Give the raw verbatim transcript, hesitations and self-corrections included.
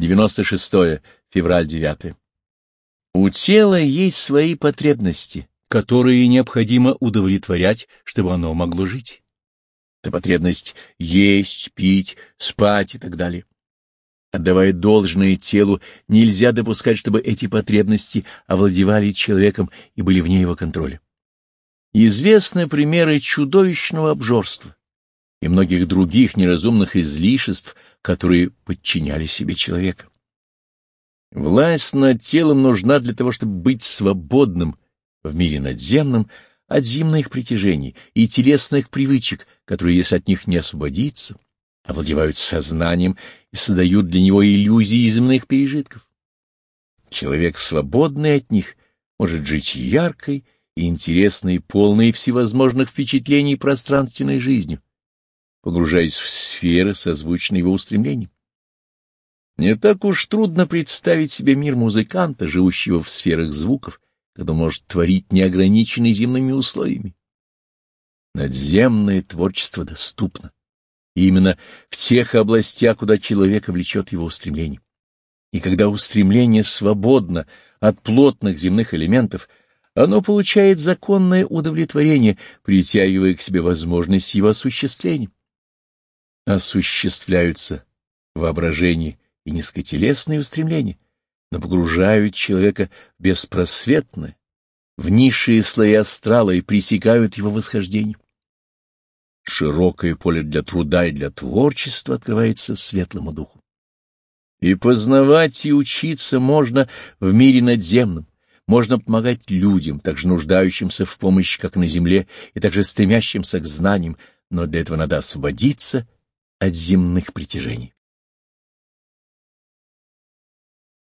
девяносто шестое февраль девятое. У тела есть свои потребности, которые необходимо удовлетворять, чтобы оно могло жить. Это потребность есть, пить, спать и так далее. Отдавая должное телу, нельзя допускать, чтобы эти потребности овладевали человеком и были вне его контроля. Известны примеры чудовищного обжорства и многих других неразумных излишеств, которые подчиняли себе человека. Власть над телом нужна для того, чтобы быть свободным в мире надземном от земных притяжений и телесных привычек, которые, если от них не освободиться, овладевают сознанием и создают для него иллюзии земных пережитков. Человек, свободный от них, может жить яркой и интересной, полной всевозможных впечатлений пространственной жизнью, погружаясь в сферы, созвучные его устремлениям. Не так уж трудно представить себе мир музыканта, живущего в сферах звуков, когда он может творить неограниченный земными условиями. Надземное творчество доступно. И именно в тех областях, куда человека влечет его устремление. И когда устремление свободно от плотных земных элементов, оно получает законное удовлетворение, притягивая к себе возможность его осуществления. Осуществляются воображение и низкотелесные устремления, но погружают человека в беспросветное, в низшие слои астрала и пресекают его восхождение. Широкое поле для труда и для творчества открывается светлому духу. И познавать и учиться можно в мире надземном, можно помогать людям, также нуждающимся в помощи, как на земле, и также стремящимся к знаниям, но для этого надо освободиться от земных притяжений.